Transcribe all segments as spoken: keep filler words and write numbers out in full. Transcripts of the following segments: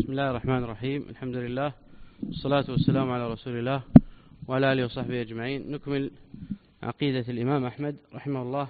بسم الله الرحمن الرحيم. الحمد لله والصلاة والسلام على رسول الله وعلى آله وصحبه أجمعين. نكمل عقيدة الإمام أحمد رحمه الله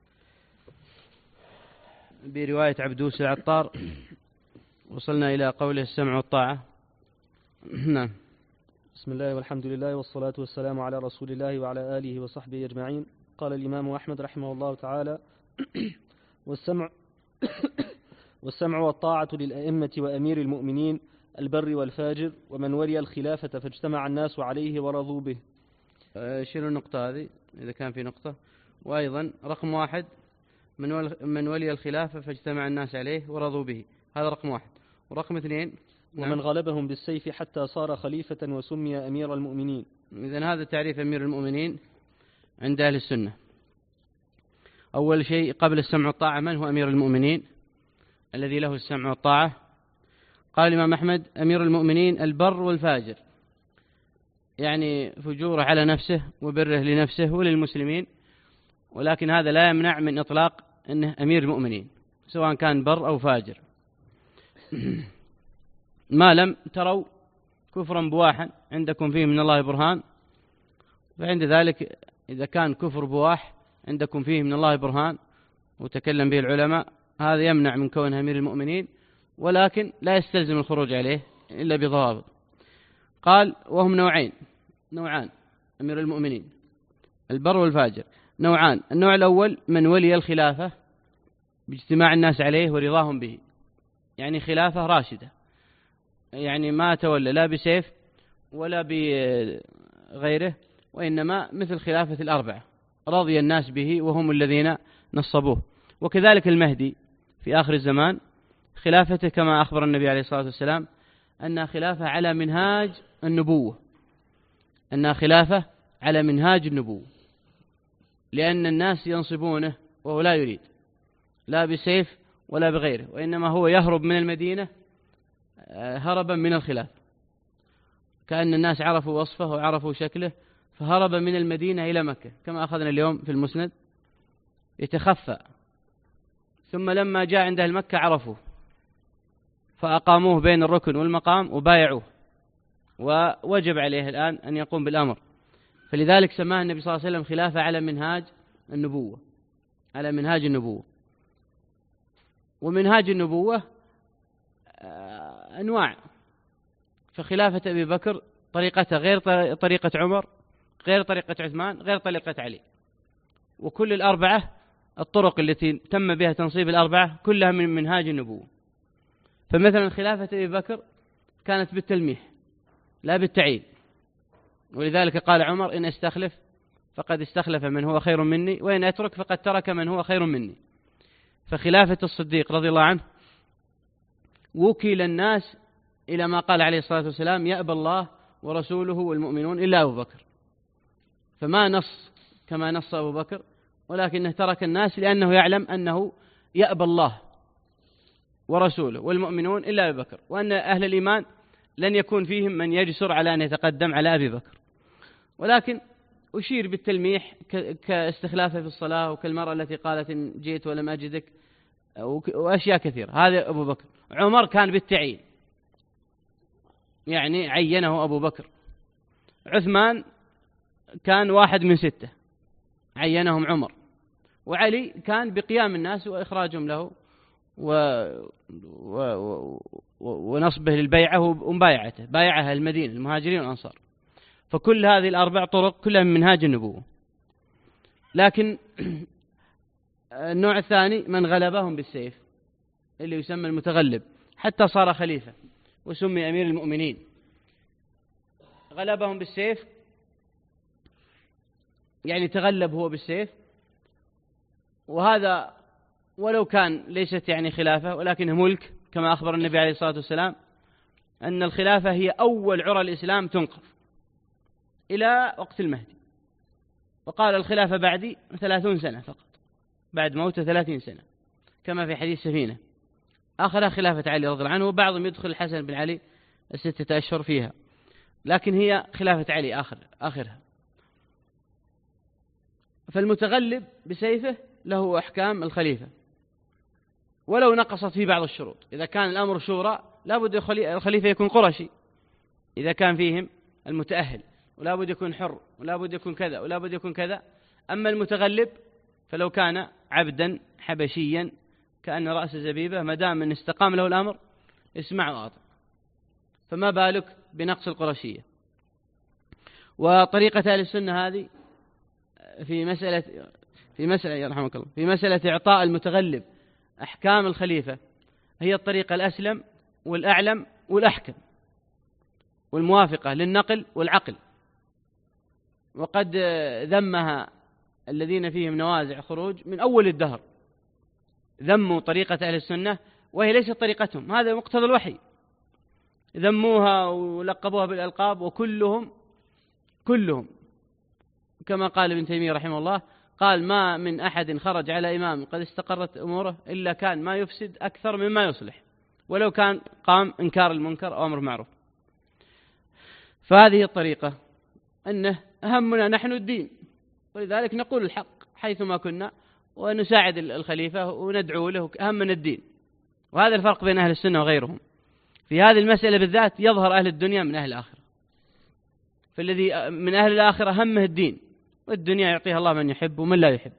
برواية عبدوس العطار. وصلنا إلى قوله السمع والطاعة. نعم. بسم الله والحمد لله والصلاة والسلام على رسول الله وعلى آله وصحبه أجمعين. قال الإمام أحمد رحمه الله تعالى: والسمع والسمع والطاعة للأئمة وأمير المؤمنين البر والفاجر ومن ولي الخلافة فاجتمع الناس عليه ورضوا به. شيلوا النقطة هذه إذا كان في نقطة. وأيضا رقم واحد: من ولي الخلافة فاجتمع الناس عليه ورضوا به، هذا رقم واحد. ورقم اثنين: ومن غلبهم بالسيف حتى صار خليفة وسمي أمير المؤمنين. إذن هذا تعريف أمير المؤمنين عند أهل السنة. أول شيء قبل السمع والطاعة: من هو أمير المؤمنين الذي له السمع والطاعة؟ قال الإمام أحمد: أمير المؤمنين البر والفاجر، يعني فجوره على نفسه وبره لنفسه وللمسلمين، ولكن هذا لا يمنع من إطلاق أنه أمير المؤمنين سواء كان بر أو فاجر، ما لم تروا كفرا بواحا عندكم فيه من الله برهان. فعند ذلك إذا كان كفر بواح عندكم فيه من الله برهان وتكلم به العلماء، هذا يمنع من كونه أمير المؤمنين، ولكن لا يستلزم الخروج عليه إلا بضوابط. قال: وهم نوعين نوعان أمير المؤمنين البر والفاجر نوعان. النوع الأول: من ولي الخلافة باجتماع الناس عليه ورضاهم به، يعني خلافة راشدة، يعني ما تولى لا بسيف ولا بغيره، وإنما مثل خلافة الأربعة رضي الناس به وهم الذين نصبوه. وكذلك المهدي في آخر الزمان خلافته كما أخبر النبي عليه الصلاة والسلام أنها خلافة على منهاج النبوة، أنها خلافة على منهاج النبوة، لأن الناس ينصبونه وهو لا يريد لا بسيف ولا بغيره، وإنما هو يهرب من المدينة هربا من الخلاف، كأن الناس عرفوا وصفه وعرفوا شكله فهرب من المدينة إلى مكة كما أخذنا اليوم في المسند يتخفى، ثم لما جاء عند أهل مكة عرفوه فأقاموه بين الركن والمقام وبايعوه، ووجب عليه الآن أن يقوم بالأمر. فلذلك سماه النبي صلى الله عليه وسلم خلافة على منهاج النبوة، على منهاج النبوة. ومنهاج النبوة أنواع، فخلافة أبي بكر طريقته غير طريقة عمر، غير طريقة عثمان، غير طريقة علي، وكل الأربعة الطرق التي تم بها تنصيب الأربعة كلها من منهاج النبوة. فمثلا خلافة أبي بكر كانت بالتلميح لا بالتعيين، ولذلك قال عمر: إن استخلف فقد استخلف من هو خير مني، وإن أترك فقد ترك من هو خير مني. فخلافة الصديق رضي الله عنه وكل الناس إلى ما قال عليه الصلاة والسلام: يأبى الله ورسوله والمؤمنون إلا أبو بكر، فما نص كما نص أبو بكر، ولكنه ترك الناس لأنه يعلم أنه يأبى الله ورسوله والمؤمنون إلا أبي بكر، وأن أهل الإيمان لن يكون فيهم من يجسر على أن يتقدم على أبي بكر. ولكن أشير بالتلميح كاستخلافه في الصلاة، وكالمرأة التي قالت: إن جئت ولم أجدك، وأشياء كثيرة. هذا أبو بكر. عمر كان بالتعيين، يعني عينه أبو بكر. عثمان كان واحد من ستة عينهم عمر. وعلي كان بقيام الناس وإخراجهم له و... و... و... ونصبه للبيعة ومبايعته، بايعها المدينة المهاجرين والأنصار. فكل هذه الأربع طرق كلها من منهاج النبوة. لكن النوع الثاني: من غلبهم بالسيف، اللي يسمى المتغلب، حتى صار خليفة وسمي أمير المؤمنين. غلبهم بالسيف يعني تغلب هو بالسيف، وهذا ولو كان ليست يعني خلافة ولكنه ملك، كما أخبر النبي عليه الصلاة والسلام أن الخلافة هي أول عرى الإسلام تنقض إلى وقت المهدي، وقال: الخلافة بعدي ثلاثون سنة فقط، بعد موته ثلاثين سنة، كما في حديث سفينة. آخرها خلافة علي رضي الله عنه، وبعضهم يدخل الحسن بن علي الستة أشهر فيها، لكن هي خلافة علي آخر آخرها. فالمتغلب بسيفه له أحكام الخليفة ولو نقصت فيه بعض الشروط. إذا كان الأمر شورى لا بد الخليفة يكون قرشي إذا كان فيهم المتأهل، ولا بد يكون حر، ولا بد يكون كذا، ولا بد يكون كذا. أما المتغلب فلو كان عبدا حبشيا كأن رأس زبيبة، ما دام من استقام له الأمر اسمع وأطع، فما بالك بنقص القرشية. وطريقة أهل السنة هذه في مسألة في مسألة يرحمك الله في مسألة إعطاء المتغلب أحكام الخليفة هي الطريقة الأسلم والأعلم والأحكم والموافقة للنقل والعقل. وقد ذمها الذين فيهم نوازع خروج من أول الدهر، ذموا طريقة أهل السنة وهي ليست طريقتهم، هذا مقتضى الوحي، ذموها ولقبوها بالألقاب، وكلهم كلهم كما قال ابن تيمية رحمه الله، قال ما من أحد خرج على إمام قد استقرت أموره إلا كان ما يفسد أكثر مما يصلح، ولو كان قام إنكار المنكر أو أمر معروف. فهذه الطريقة أنه أهمنا نحن الدين، ولذلك نقول الحق حيثما كنا ونساعد الخليفة وندعو له، أهمنا الدين. وهذا الفرق بين أهل السنة وغيرهم في هذه المسألة بالذات. يظهر أهل الدنيا من أهل الآخرة، فالذي من أهل الآخرة همه الدين، والدنيا يعطيها الله من يحب ومن لا يحب،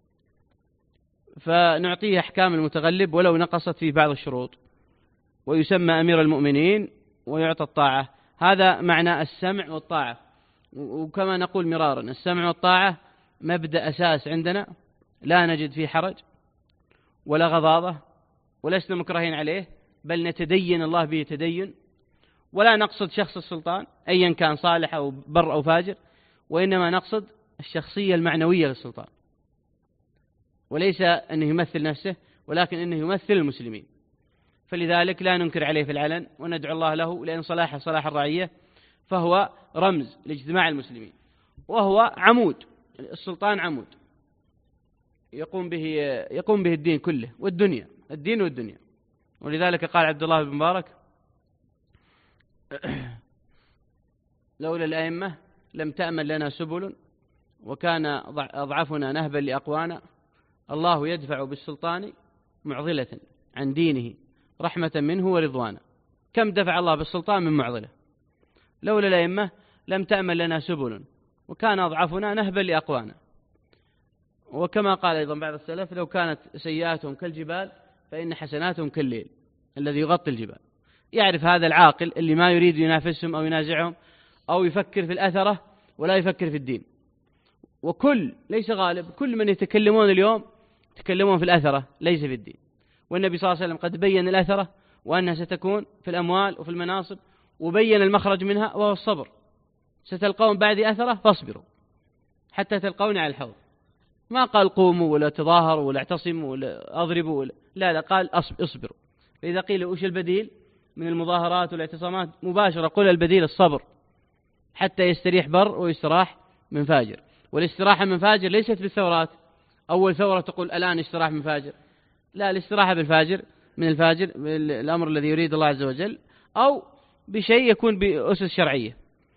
فنعطيه أحكام المتغلب ولو نقصت في بعض الشروط، ويسمى أمير المؤمنين ويعطى الطاعة. هذا معنى السمع والطاعة. وكما نقول مرارا، السمع والطاعة مبدأ أساس عندنا، لا نجد فيه حرج ولا غضاضة، ولسنا مكرهين عليه، بل نتدين الله به تدين، ولا نقصد شخص السلطان أيا كان صالح أو بر أو فاجر، وإنما نقصد الشخصية المعنوية للسلطان، وليس أنه يمثل نفسه، ولكن أنه يمثل المسلمين. فلذلك لا ننكر عليه في العلن وندعو الله له، لأن صلاحه صلاح الرعية، فهو رمز لاجتماع المسلمين، وهو عمود. السلطان عمود يقوم به يقوم به الدين كله والدنيا، الدين والدنيا. ولذلك قال عبد الله بن مبارك لولا الأئمة لم تأمن لنا سبل، وكان أضعفنا نهبا لأقوانا، الله يدفع بالسلطان معضلة عن دينه رحمة منه ورضوانا. كم دفع الله بالسلطان من معضلة؟ لولا الأئمة لم تأمن لنا سبل، وكان أضعفنا نهبا لأقوانا. وكما قال أيضا بعض السلف لو كانت سيئاتهم كالجبال فإن حسناتهم كالليل الذي يغطي الجبال. يعرف هذا العاقل اللي ما يريد ينافسهم أو ينازعهم أو يفكر في الأثرة ولا يفكر في الدين. وكل ليس غالب، كل من يتكلمون اليوم يتكلمون في الأثرة ليس في الدين. والنبي صلى الله عليه وسلم قد بين الأثرة وأنها ستكون في الأموال وفي المناصب، وبين المخرج منها وهو الصبر. ستلقون بعدي أثرة فاصبروا حتى تلقون على الحوض. ما قال قوموا ولا تظاهروا ولا اعتصموا ولا أضربوا ولا لا لا قال اصبروا. فإذا قيل وش البديل من المظاهرات والاعتصامات، مباشرة قل البديل الصبر حتى يستريح بر ويستراح من فاجر. والاستراحة من فاجر ليست بالثورات، أول ثورة تقول الآن استراح من فاجر، لا، الاستراحة بالفاجر من الفاجر الأمر الذي يريد الله عز وجل، أو بشيء يكون بأسس شرعية.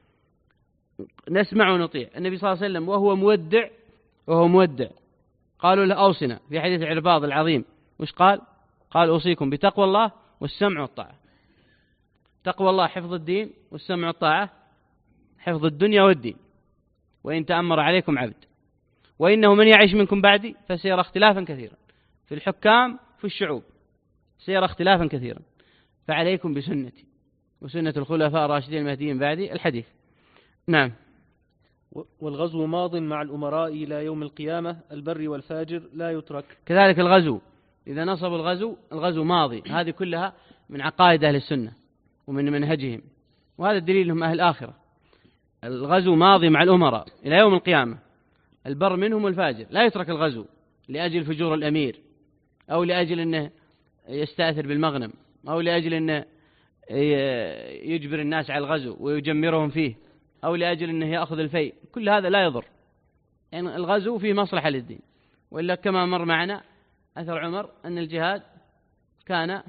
نسمع ونطيع. النبي صلى الله عليه وسلم وهو مودع وهو مودع قالوا له أوصنا في حديث العرباض العظيم، وش قال؟ قال أوصيكم بتقوى الله والسمع والطاعة. تقوى الله حفظ الدين، والسمع والطاعة حفظ الدنيا والدين. وإن تأمر عليكم عبد، وإنه من يعيش منكم بعدي فسيرى اختلافا كثيرا في الحكام في الشعوب، سيرى اختلافا كثيرا، فعليكم بسنتي وسنة الخلفاء الراشدين المهديين بعدي. الحديث. نعم. والغزو ماض مع الأمراء إلى يوم القيامة، البر والفاجر لا يترك. كذلك الغزو، إذا نصب الغزو الغزو ماضي. هذه كلها من عقائد أهل السنة ومن منهجهم، وهذا الدليل هم أهل الآخرة. الغزو ماضي مع الأمراء إلى يوم القيامة، البر منهم والفاجر لا يترك الغزو لأجل فجور الأمير، أو لأجل أنه يستأثر بالمغنم، أو لأجل أنه يجبر الناس على الغزو ويجمرهم فيه، أو لأجل أنه يأخذ الفيء. كل هذا لا يضر، يعني الغزو فيه مصلحة للدين. وإلا كما مر معنا أثر عمر أن الجهاد كان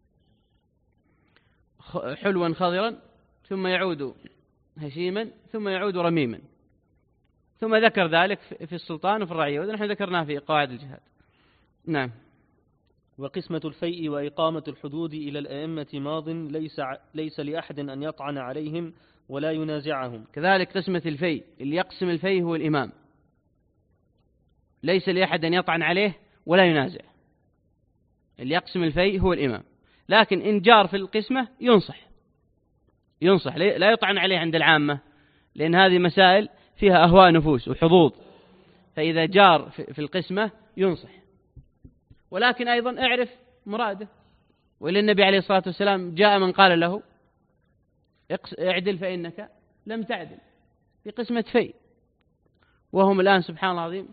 حلوا خضرا ثم يعود هشيما ثم يعود رميما، ثم ذكر ذلك في السلطان وفي الرعية، ونحن ذكرناه في قواعد الجهاد. نعم. وقسمة الفيء وإقامة الحدود إلى الأئمة ماض ليس, ليس لأحد أن يطعن عليهم ولا ينازعهم. كذلك قسمة الفيء، اللي يقسم الفيء هو الإمام، ليس لأحد أن يطعن عليه ولا ينازع. اللي يقسم الفيء هو الإمام، لكن إن جار في القسمة ينصح ينصح لا يطعن عليه عند العامة، لأن هذه مسائل فيها أهواء نفوس وحظوظ، فإذا جار في القسمة ينصح. ولكن أيضا اعرف مراده، وإلى النبي عليه الصلاة والسلام جاء من قال له اعدل فإنك لم تعدل في قسمة فيء، وهم الآن سبحان الله العظيم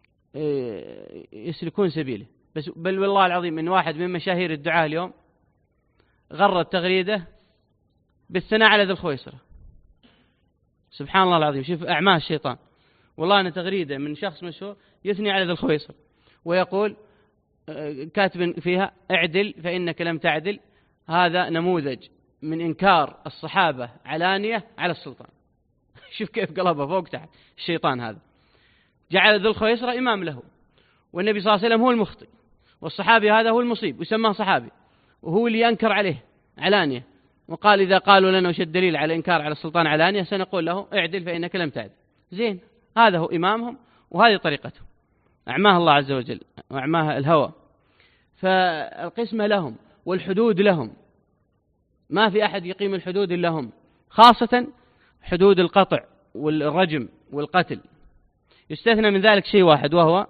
يسلكون سبيله. بس بل والله العظيم من واحد من مشاهير الدعاء اليوم غرد تغريده بالثناء على ذي الخويصرة. سبحان الله العظيم، شوف أعمال الشيطان. والله أنا تغريده من شخص مشهور يثني على ذي الخويصرة ويقول كاتب فيها اعدل فإنك لم تعدل، هذا نموذج من إنكار الصحابة علانية على السلطان. شوف كيف قلبه فوق تحت الشيطان. هذا جعل ذو الخويصرة إمام له، والنبي صلى الله عليه وسلم هو المخطئ، والصحابي هذا هو المصيب وسماه صحابي، وهو اللي ينكر عليه علانية. وقال إذا قالوا لنا وش الدليل على إنكار على السلطان علانية سنقول له اعدل فإنك لم تعدل. زين، هذا هو إمامهم وهذه طريقتهم، أعماه الله عز وجل وأعماه الهوى. فالقسمة لهم والحدود لهم، ما في أحد يقيم الحدود إلا هم، خاصة حدود القطع والرجم والقتل. يستثنى من ذلك شيء واحد، وهو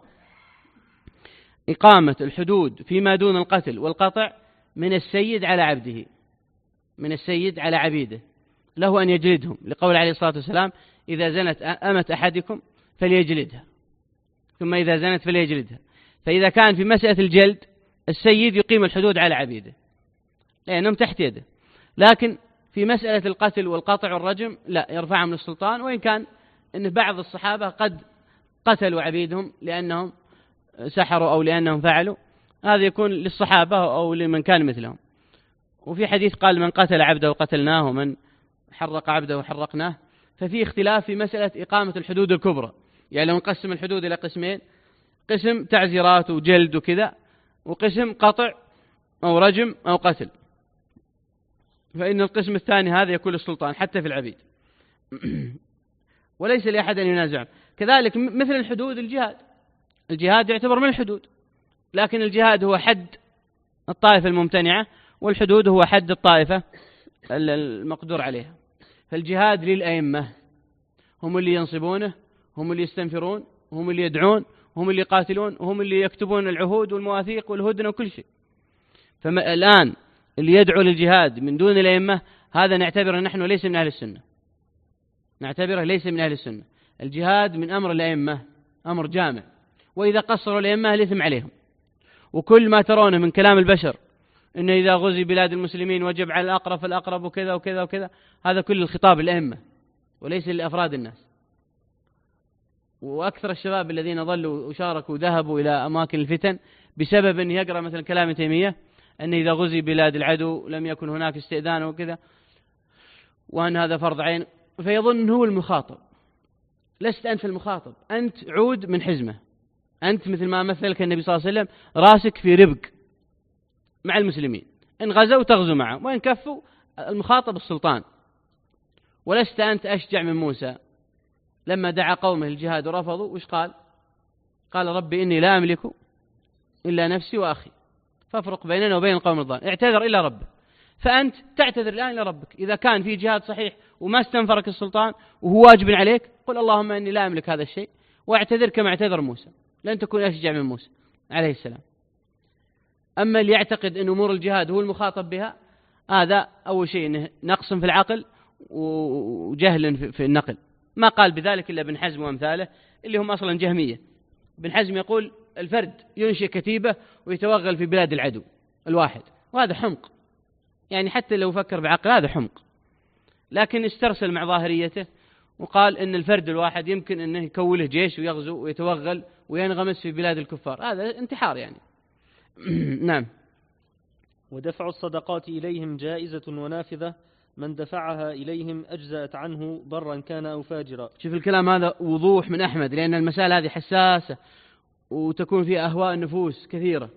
إقامة الحدود فيما دون القتل والقطع من السيد على عبده، من السيد على عبيده، له أن يجلدهم، لقول عليه الصلاة والسلام إذا زنت أمة أحدكم فليجلدها، ثم إذا زنت فليجلدها. فإذا كان في مسألة الجلد السيد يقيم الحدود على عبيده لأنهم تحت يده، لكن في مسألة القتل والقطع والرجم لا، يرفعهم للسلطان. وإن كان إن بعض الصحابة قد قتلوا عبيدهم لأنهم سحروا أو لأنهم فعلوا، هذا يكون للصحابة أو لمن كان مثلهم. وفي حديث قال من قتل عبده قتلناه ومن حرق عبده حرقناه. ففي اختلاف في مسألة إقامة الحدود الكبرى، يعني لو نقسم الحدود إلى قسمين، قسم تعزيرات وجلد وكذا، وقسم قطع أو رجم أو قتل، فإن القسم الثاني هذا يكون للسلطان حتى في العبيد وليس لأحد أن ينازع. كذلك مثل الحدود الجهاد، الجهاد يعتبر من الحدود، لكن الجهاد هو حد الطائفة الممتنعة، والحدود هو حد الطائفة المقدور عليها. فالجهاد للأئمة، هم اللي ينصبونه، هم اللي يستنفرون، هم اللي يدعون، هم اللي يقاتلون، وهم اللي يكتبون العهود والمواثيق والهدنة وكل شيء. فالآن اللي يدعو للجهاد من دون الأئمة هذا نعتبره نحن ليس من أهل السنة، نعتبره ليس من أهل السنة. الجهاد من أمر الأئمة أمر جامع، وإذا قصروا الأئمة الإثم عليهم. وكل ما ترونه من كلام البشر إن إذا غزي بلاد المسلمين وجب على الأقرب فالأقرب وكذا وكذا وكذا، هذا كل الخطاب الأئمة وليس لأفراد الناس. وأكثر الشباب الذين ظلوا وشاركوا ذهبوا إلى أماكن الفتن بسبب أن يقرأ مثل كلام تيمية أن إذا غزي بلاد العدو لم يكن هناك استئذان وكذا، وأن هذا فرض عين، فيظن هو المخاطب. لست أنت المخاطب، أنت عود من حزمة، أنت مثل ما مثلك النبي صلى الله عليه وسلم راسك في ربق مع المسلمين، إن غزوا تغزو معهم وإن كفوا المخاطب السلطان. ولست أنت أشجع من موسى لما دعا قومه الجهاد ورفضوا، وش قال؟ قال ربي إني لا أملك إلا نفسي وأخي فافرق بيننا وبين القوم الضالين. اعتذر إلى ربك. فأنت تعتذر الآن إلى ربك إذا كان في جهاد صحيح وما استنفرك السلطان وهو واجب عليك، قل اللهم إني لا أملك هذا الشيء، واعتذر كما اعتذر موسى، لن تكون أشجع من موسى عليه السلام. أما اللي يعتقد أن أمور الجهاد هو المخاطب بها، هذا أول شيء نقص في العقل وجهل في النقل. ما قال بذلك إلا ابن حزم وأمثاله اللي هم أصلا جهمية. ابن حزم يقول الفرد ينشئ كتيبة ويتوغل في بلاد العدو الواحد، وهذا حمق، يعني حتى لو فكر بعقل هذا حمق. لكن استرسل مع ظاهريته وقال إن الفرد الواحد يمكن أنه يكوله جيش ويغزو ويتوغل وينغمس في بلاد الكفار، هذا انتحار يعني. نعم. ودفع الصدقات إليهم جائزة ونافذة، من دفعها إليهم أجزأت عنه برا كان أو فاجرا. شوف الكلام هذا وضوح من أحمد، لأن المسألة هذه حساسة وتكون فيها أهواء النفوس كثيرة،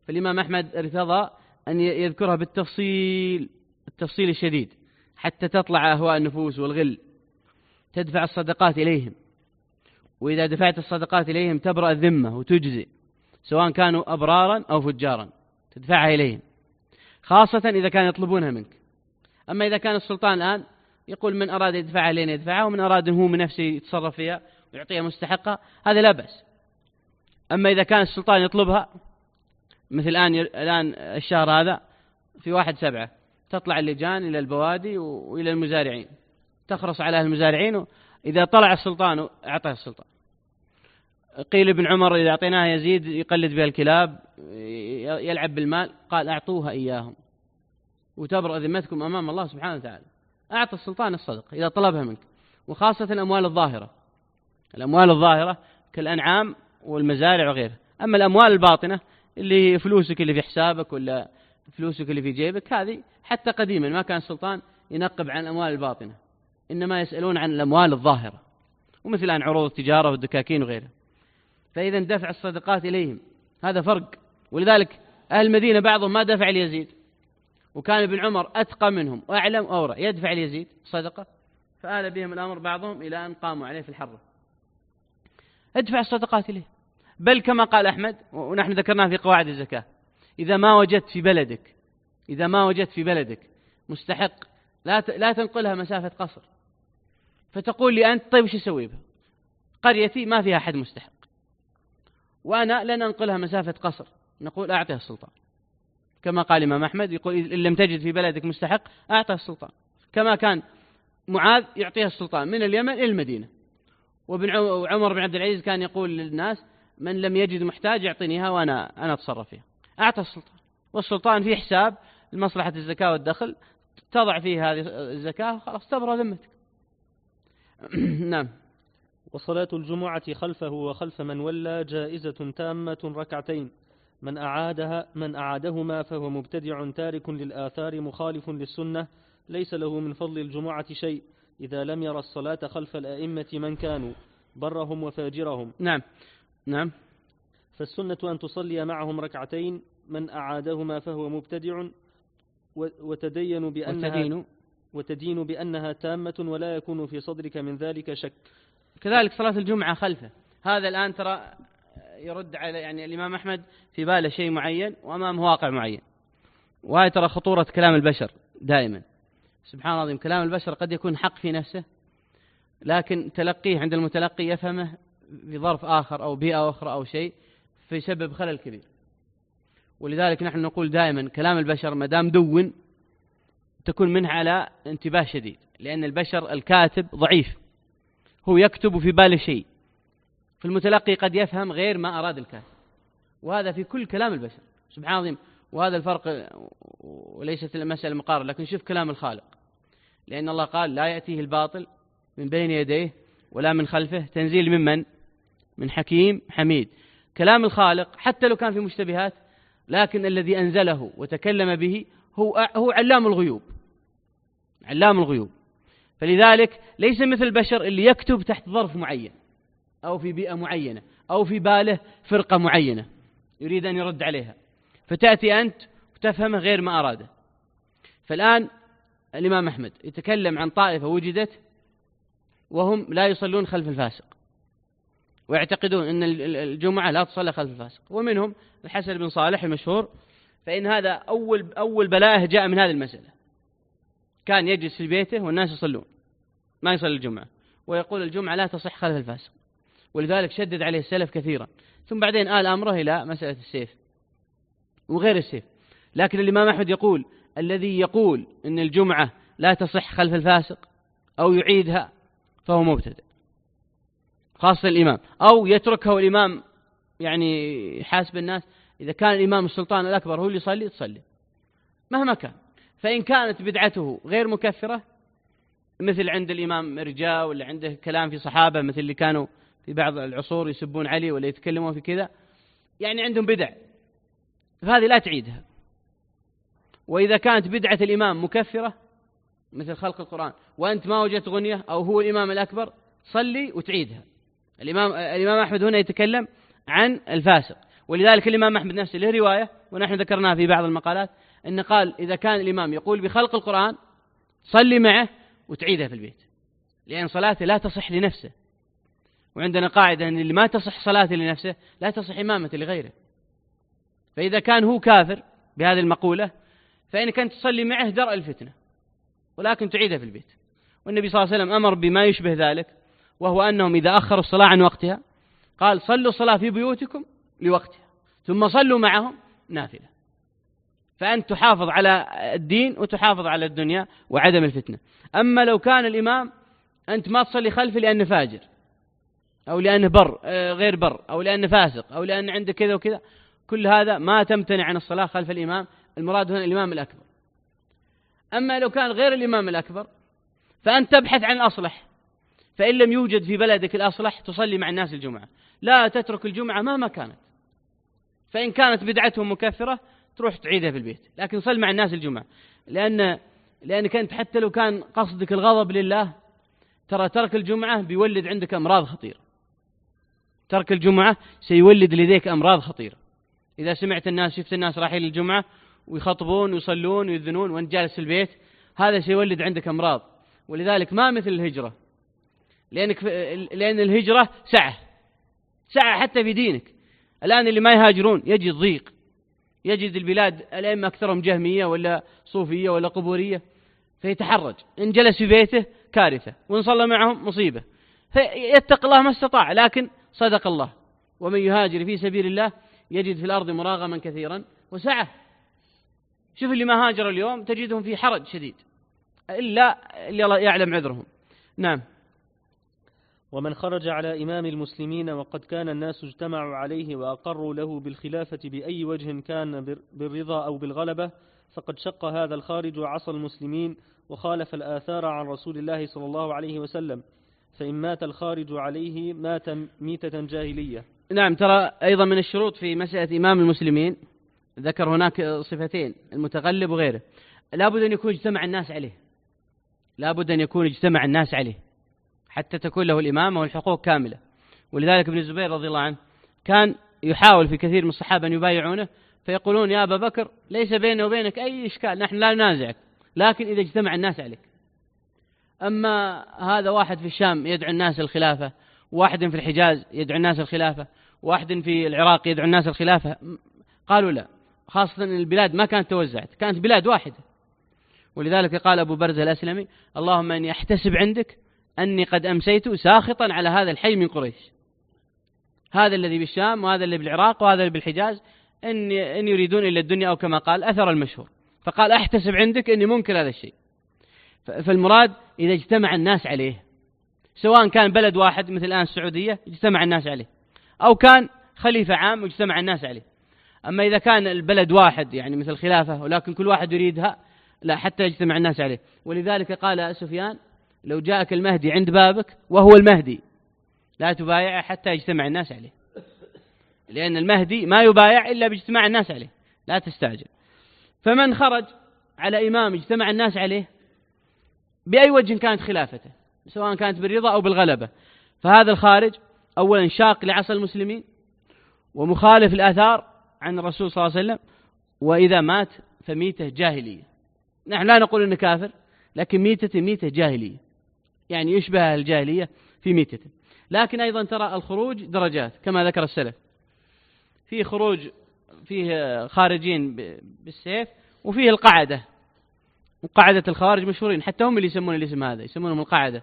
فالإمام أحمد ارتضى أن يذكرها بالتفصيل التفصيل الشديد حتى تطلع أهواء النفوس والغل، تدفع الصدقات إليهم، وإذا دفعت الصدقات إليهم تبرأ الذمة وتجزي، سواء كانوا أبرارا أو فجارا تدفعها إليهم، خاصة إذا كانوا يطلبونها منك. أما إذا كان السلطان الآن يقول من أراد يدفعها لين يدفعها، ومن أراد هو من نفسه يتصرف فيها ويعطيها مستحقة، هذا لا بأس. أما إذا كان السلطان يطلبها، مثل الآن الآن الشهر هذا في واحد سبعة تطلع اللجان إلى البوادي وإلى المزارعين، تخرص على المزارعين، إذا طلع السلطان أعطاه السلطان. قيل ابن عمر إذا أعطيناه يزيد يقلد بها الكلاب يلعب بالمال، قال أعطوها إياهم وتبرأ ذمتكم أمام الله سبحانه وتعالى. أعطى السلطان الصدقة إذا طلبها منك، وخاصة الأموال الظاهرة، الأموال الظاهرة كالأنعام والمزارع وغيرها. أما الأموال الباطنة اللي فلوسك اللي في حسابك ولا فلوسك اللي في جيبك، هذه حتى قديما ما كان السلطان ينقب عن الأموال الباطنة، إنما يسألون عن الأموال الظاهرة، ومثل عن عروض التجارة والدكاكين وغيرها. فإذا دفع الصدقات إليهم هذا فرق. ولذلك أهل المدينة بعضهم ما دفع ليزيد، وكان ابن عمر أتقى منهم وأعلم أورع يدفع ليزيد صدقة، فآل بهم الأمر بعضهم إلى أن قاموا عليه في الحرة. ادفع الصدقات إليه. بل كما قال أحمد ونحن ذكرناه في قواعد الزكاة، إذا ما وجدت في بلدك إذا ما وجدت في بلدك مستحق لا لا تنقلها مسافة قصر، فتقول لي أنت طيب وش أسوي بها؟ قريتي ما فيها أحد مستحق، وأنا لن أنقلها مسافة قصر، نقول أعطيها السلطان. كما قال الإمام أحمد يقول إن لم تجد في بلدك مستحق أعطيها السلطان، كما كان معاذ يعطيها السلطان من اليمن إلى المدينة. وابن عمر بن عبد العزيز كان يقول للناس من لم يجد محتاج يعطينيها وأنا أنا أتصرف فيها. أعطى السلطان، والسلطان في حساب لمصلحة الزكاة والدخل تضع فيه هذه الزكاة وخلاص تبرأ ذمتك. نعم. وصلاة الجمعة خلفه وخلف من ولى جائزة تامة ركعتين، من أعادها من أعادهما فهو مبتدع تارك للآثار مخالف للسنة، ليس له من فضل الجمعة شيء إذا لم يرى الصلاة خلف الأئمة من كانوا برهم وفاجرهم. نعم نعم. فالسنة أن تصلي معهم ركعتين، من أعادهما فهو مبتدع وتدين بأنها وتدين, وتدين بأنها تامة ولا يكون في صدرك من ذلك شك. كذلك صلاة الجمعة خلفه، هذا الآن ترى يرد على يعني الإمام أحمد في باله شيء معين وأمامه واقع معين، وهي ترى خطورة كلام البشر دائما. سبحان الله العظيم، كلام البشر قد يكون حق في نفسه، لكن تلقيه عند المتلقي يفهمه في ظرف آخر أو بيئة أخرى أو شيء فيسبب خلل كبير. ولذلك نحن نقول دائما كلام البشر ما دام دون تكون منه على انتباه شديد، لأن البشر الكاتب ضعيف، هو يكتب في باله شيء، فالمتلقي قد يفهم غير ما أراد الكاتب، وهذا في كل كلام البشر. سبحان الله، وهذا الفرق، وليست المسألة مقارنة، لكن شوف كلام الخالق، لأن الله قال لا يأتيه الباطل من بين يديه ولا من خلفه تنزيل ممن من حكيم حميد. كلام الخالق حتى لو كان في مشتبهات، لكن الذي أنزله وتكلم به هو هو علام الغيوب، علام الغيوب. فلذلك ليس مثل البشر اللي يكتب تحت ظرف معين أو في بيئة معينة أو في باله فرقة معينة يريد أن يرد عليها، فتأتي أنت وتفهمه غير ما أراده. فالآن الإمام أحمد يتكلم عن طائفة وجدت وهم لا يصلون خلف الفاسق، ويعتقدون أن الجمعة لا تصلى خلف الفاسق، ومنهم الحسن بن صالح المشهور. فإن هذا أول أول بلاءه جاء من هذه المسألة، كان يجلس في بيته والناس يصلون ما يصلي الجمعة، ويقول الجمعة لا تصح خلف الفاسق، ولذلك شدد عليه السلف كثيرا. ثم بعدين آل أمره إلى مسألة السيف وغير السيف. لكن الإمام أحمد يقول الذي يقول أن الجمعة لا تصح خلف الفاسق أو يعيدها فهو مبتدع، خاصة الإمام، أو يتركها والإمام يعني حاسب الناس. إذا كان الإمام السلطان الأكبر هو اللي يصلي تصلي مهما كان. فإن كانت بدعته غير مكفرة، مثل عند الإمام إرجاء ولا عنده كلام في صحابة مثل اللي كانوا في بعض العصور يسبون علي ولا يتكلمون في كذا، يعني عندهم بدع، فهذه لا تعيدها. وإذا كانت بدعة الإمام مكفرة مثل خلق القرآن وأنت ما وجدت غنية أو هو الإمام الأكبر، صلي وتعيدها. الإمام الإمام أحمد هنا يتكلم عن الفاسق، ولذلك الإمام أحمد نفسه له رواية ونحن ذكرناها في بعض المقالات، أنه قال إذا كان الإمام يقول بخلق القرآن صلي معه وتعيدها في البيت، لأن صلاته لا تصح لنفسه، وعندنا قاعدة أن اللي ما تصح صلاته لنفسه لا تصح إمامته لغيره. فإذا كان هو كافر بهذه المقولة فإنك أنت تصلي معه درء الفتنة، ولكن تعيدها في البيت. والنبي صلى الله عليه وسلم أمر بما يشبه ذلك، وهو أنهم إذا أخروا الصلاة عن وقتها قال صلوا الصلاة في بيوتكم لوقتها ثم صلوا معهم نافلة. فأنت تحافظ على الدين وتحافظ على الدنيا وعدم الفتنة. أما لو كان الإمام أنت ما تصلي خلفه لأنه فاجر أو لأنه بر غير بر أو لأنه فاسق أو لأنه عنده كذا وكذا، كل هذا ما تمتنع عن الصلاة خلف الإمام، المراد هنا الإمام الأكبر. أما لو كان غير الإمام الأكبر فأنت تبحث عن الأصلح، فإن لم يوجد في بلدك الأصلح تصلي مع الناس الجمعة، لا تترك الجمعة مهما كانت، فإن كانت بدعتهم مكفرة تروح تعيدها في البيت، لكن صل مع الناس الجمعة. لأن لأنك أنت حتى لو كان قصدك الغضب لله، ترى ترك الجمعة بيولد عندك أمراض خطيرة، ترك الجمعة سيولد لديك أمراض خطيرة. إذا سمعت الناس شفت الناس رايحين للجمعة ويخطبون ويصلون ويذنون وأنت جالس في البيت، هذا سيولد عندك أمراض. ولذلك ما مثل الهجرة، لأنك لأن الهجرة سعة سعة حتى في دينك. الآن اللي ما يهاجرون يجد ضيق، يجد البلاد الأئمة أكثرهم جهمية ولا صوفية ولا قبورية، فيتحرج. إن جلس في بيته كارثة، وإن صلى معهم مصيبة، فيتق الله ما استطاع. لكن صدق الله، ومن يهاجر في سبيل الله يجد في الأرض مراغما كثيرا وسعة. شوف اللي ما هاجر اليوم تجدهم في حرج شديد، إلا اللي يعلم عذرهم. نعم. ومن خرج على إمام المسلمين وقد كان الناس اجتمعوا عليه وأقروا له بالخلافة بأي وجه كان بالرضا أو بالغلبة، فقد شق هذا الخارج وعصى المسلمين وخالف الآثار عن رسول الله صلى الله عليه وسلم، فإن مات الخارج عليه مات ميتة جاهلية. نعم. ترى أيضا من الشروط في مسألة إمام المسلمين ذكر هناك صفتين، المتغلب وغيره، لابد أن يكون اجتمع الناس عليه، لابد أن يكون اجتمع الناس عليه حتى تكون له الإمامة والحقوق كاملة. ولذلك ابن الزبير رضي الله عنه كان يحاول في كثير من الصحابة أن يبايعونه، فيقولون يا أبا بكر ليس بيننا وبينك أي إشكال، نحن لا ننازعك، لكن إذا اجتمع الناس عليك. أما هذا واحد في الشام يدعو الناس الخلافة، واحد في الحجاز يدعو الناس الخلافة، واحد في العراق يدعو الناس الخلافة، قالوا لا، خاصة أن البلاد ما كانت توزعت، كانت بلاد واحدة. ولذلك قال أبو برزة الأسلمي اللهم أني أحتسب عندك أني قد أمسيت ساخطا على هذا الحي من قريش، هذا الذي بالشام وهذا اللي بالعراق وهذا اللي بالحجاز، إن, إن يريدون إلا الدنيا أو كما قال أثر المشهور، فقال أحتسب عندك أني منكر هذا الشيء. فالمراد إذا اجتمع الناس عليه، سواء كان بلد واحد مثل الآن السعودية اجتمع الناس عليه، أو كان خليفة عام واجتمع الناس عليه. أما إذا كان البلد واحد يعني مثل خلافة ولكن كل واحد يريدها، لا، حتى يجتمع الناس عليه. ولذلك قال سفيان لو جاءك المهدي عند بابك وهو المهدي لا تبايع حتى يجتمع الناس عليه، لأن المهدي ما يبايع إلا باجتماع الناس عليه، لا تستعجل. فمن خرج على إمام اجتمع الناس عليه بأي وجه كانت خلافته، سواء كانت بالرضا أو بالغلبة، فهذا الخارج أولا شاق لعصى المسلمين ومخالف الآثار عن الرسول صلى الله عليه وسلم، وإذا مات فميته جاهلية. نحن لا نقول إنه كافر، لكن ميتة ميتة جاهلية، يعني يشبه الجاهلية في ميتة. لكن أيضا ترى الخروج درجات كما ذكر السلف، فيه خروج فيه خارجين بالسيف، وفيه القعدة، وقعدة الخوارج مشهورين، حتى هم اللي يسمون الاسم هذا يسمونهم القعدة،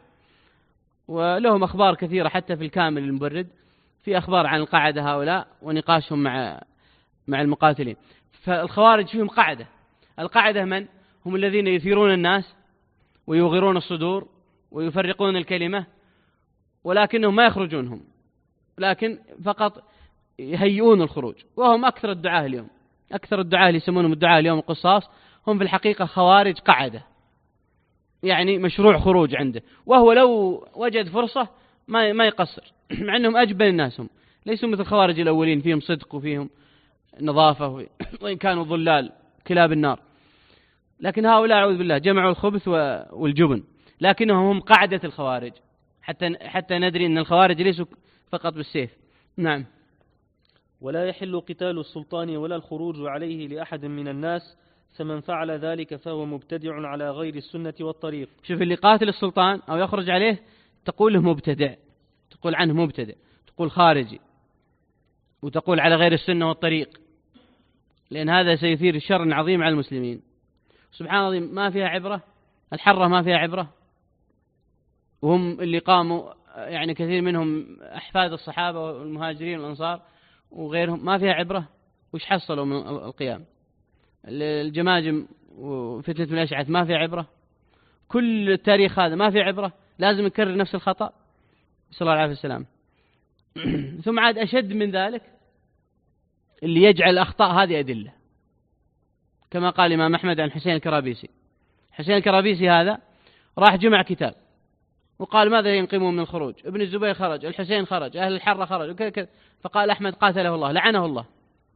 ولهم أخبار كثيرة حتى في الكامل المبرد في أخبار عن القعدة هؤلاء ونقاشهم مع مع المقاتلين. فالخوارج فيهم قعدة. القعدة من هم؟ الذين يثيرون الناس ويغيرون الصدور ويفرقون الكلمة، ولكنهم ما يخرجونهم، لكن فقط يهيئون الخروج، وهم أكثر الدعاة اليوم. أكثر الدعاة اللي يسمونهم الدعاة اليوم القصاص هم في الحقيقة خوارج قعدة، يعني مشروع خروج عنده، وهو لو وجد فرصة ما ما يقصر، مع أنهم أجبن الناس، هم ليسوا مثل الخوارج الأولين فيهم صدق وفيهم نظافة وإن كانوا ظلال كلاب النار، لكن هؤلاء أعوذ بالله جمعوا الخبث والجبن، لكنهم هم قاعدة الخوارج، حتى حتى ندري أن الخوارج ليسوا فقط بالسيف. نعم. ولا يحل قتال السلطان ولا الخروج عليه لأحد من الناس، فمن فعل ذلك فهو مبتدع على غير السنة والطريق. شوف، اللي قاتل السلطان أو يخرج عليه تقول له مبتدع، تقول عنه مبتدع، تقول خارجي، وتقول على غير السنة والطريق، لأن هذا سيثير شر عظيم على المسلمين. سبحان الله، ما فيها عبرة، الحرة ما فيها عبرة، وهم اللي قاموا يعني كثير منهم أحفاد الصحابة والمهاجرين والأنصار وغيرهم، ما فيها عبرة. وش حصلوا من القيام؟ الجماجم وفتنة بن الأشعث ما فيها عبرة. كل التاريخ هذا ما فيه عبرة، لازم يكرر نفس الخطأ. صلى الله عليه وسلم. ثم عاد أشد من ذلك اللي يجعل الأخطاء هذه أدلة، كما قال الإمام أحمد عن حسين الكرابيسي. حسين الكرابيسي هذا راح جمع كتاب وقال ماذا ينقمون من الخروج؟ ابن الزبير خرج، الحسين خرج، أهل الحرة خرج، وكذا كذا. فقال أحمد قاتله الله، لعنه الله.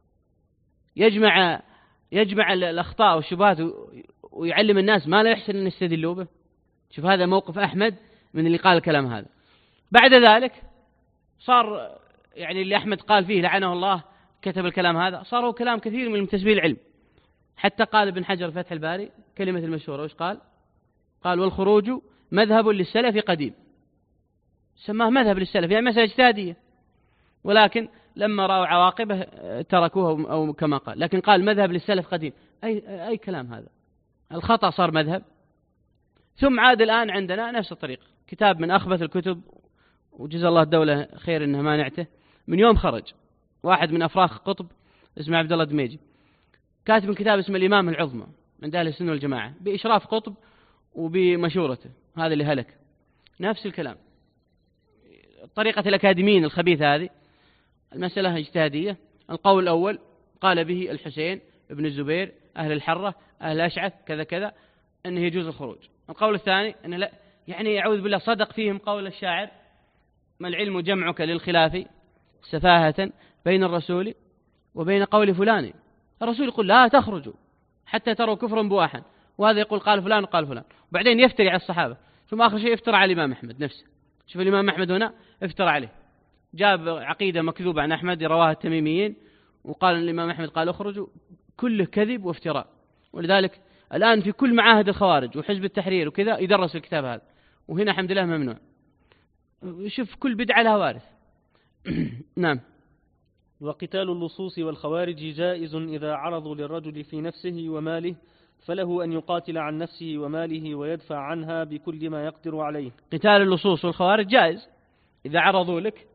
يجمع يجمع الأخطاء والشبهات ويعلم الناس ما لا يحسن أن يستدلوا به. شوف، هذا موقف أحمد من اللي قال الكلام هذا. بعد ذلك صار يعني اللي أحمد قال فيه لعنه الله كتب الكلام هذا، صاروا كلام كثير من المنتسبين العلم. حتى قال ابن حجر فتح الباري كلمة المشهورة، وش قال؟ قال والخروج مذهب للسلف قديم. سماه مذهب للسلف، يعني مسألة اجتهادية، ولكن لما رأوا عواقبه تركوه أو كما قال. لكن قال مذهب للسلف قديم، أي, أي كلام هذا؟ الخطأ صار مذهب. ثم عاد الآن عندنا نفس الطريق، كتاب من أخبث الكتب، وجزا الله الدولة خير إنها مانعته. من يوم خرج واحد من أفراخ قطب اسمه عبد الله دميجي، كاتب كتاب اسمه الإمام العظمى عند أهل السنة والجماعة، بإشراف قطب وبمشورته، هذا اللي هلك. نفس الكلام، طريقة الأكاديميين الخبيثة هذه. المسألة اجتهادية. القول الأول قال به الحسين ابن الزبير، أهل الحرة، أهل الأشعث، كذا كذا، أنه يجوز الخروج. القول الثاني أنه لا، يعني أعوذ بالله صدق فيهم قول الشاعر: ما العلم جمعك للخلاف سفاهة بين الرسول وبين قول فلان. الرسول يقول لا تخرجوا حتى تروا كفرا بواحا، وهذا يقول قال فلان وقال فلان، وبعدين يفتري على الصحابة. ثم آخر شيء يفترى على الإمام أحمد نفسه. شوف الإمام أحمد هنا افترى عليه، جاب عقيدة مكذوبة عن أحمد رواها التميميين، وقال الإمام أحمد قال اخرجوا. كله كذب وافتراء. ولذلك الآن في كل معاهد الخوارج وحزب التحرير وكذا يدرس الكتاب هذا، وهنا الحمد لله ممنوع. شوف كل بدعة لها وارث. نعم. وقتال اللصوص والخوارج جائز إذا عرضوا للرجل في نفسه وماله، فله أن يقاتل عن نفسه وماله ويدفع عنها بكل ما يقدر عليه. قتال اللصوص والخوارج جائز إذا عرضوا لك،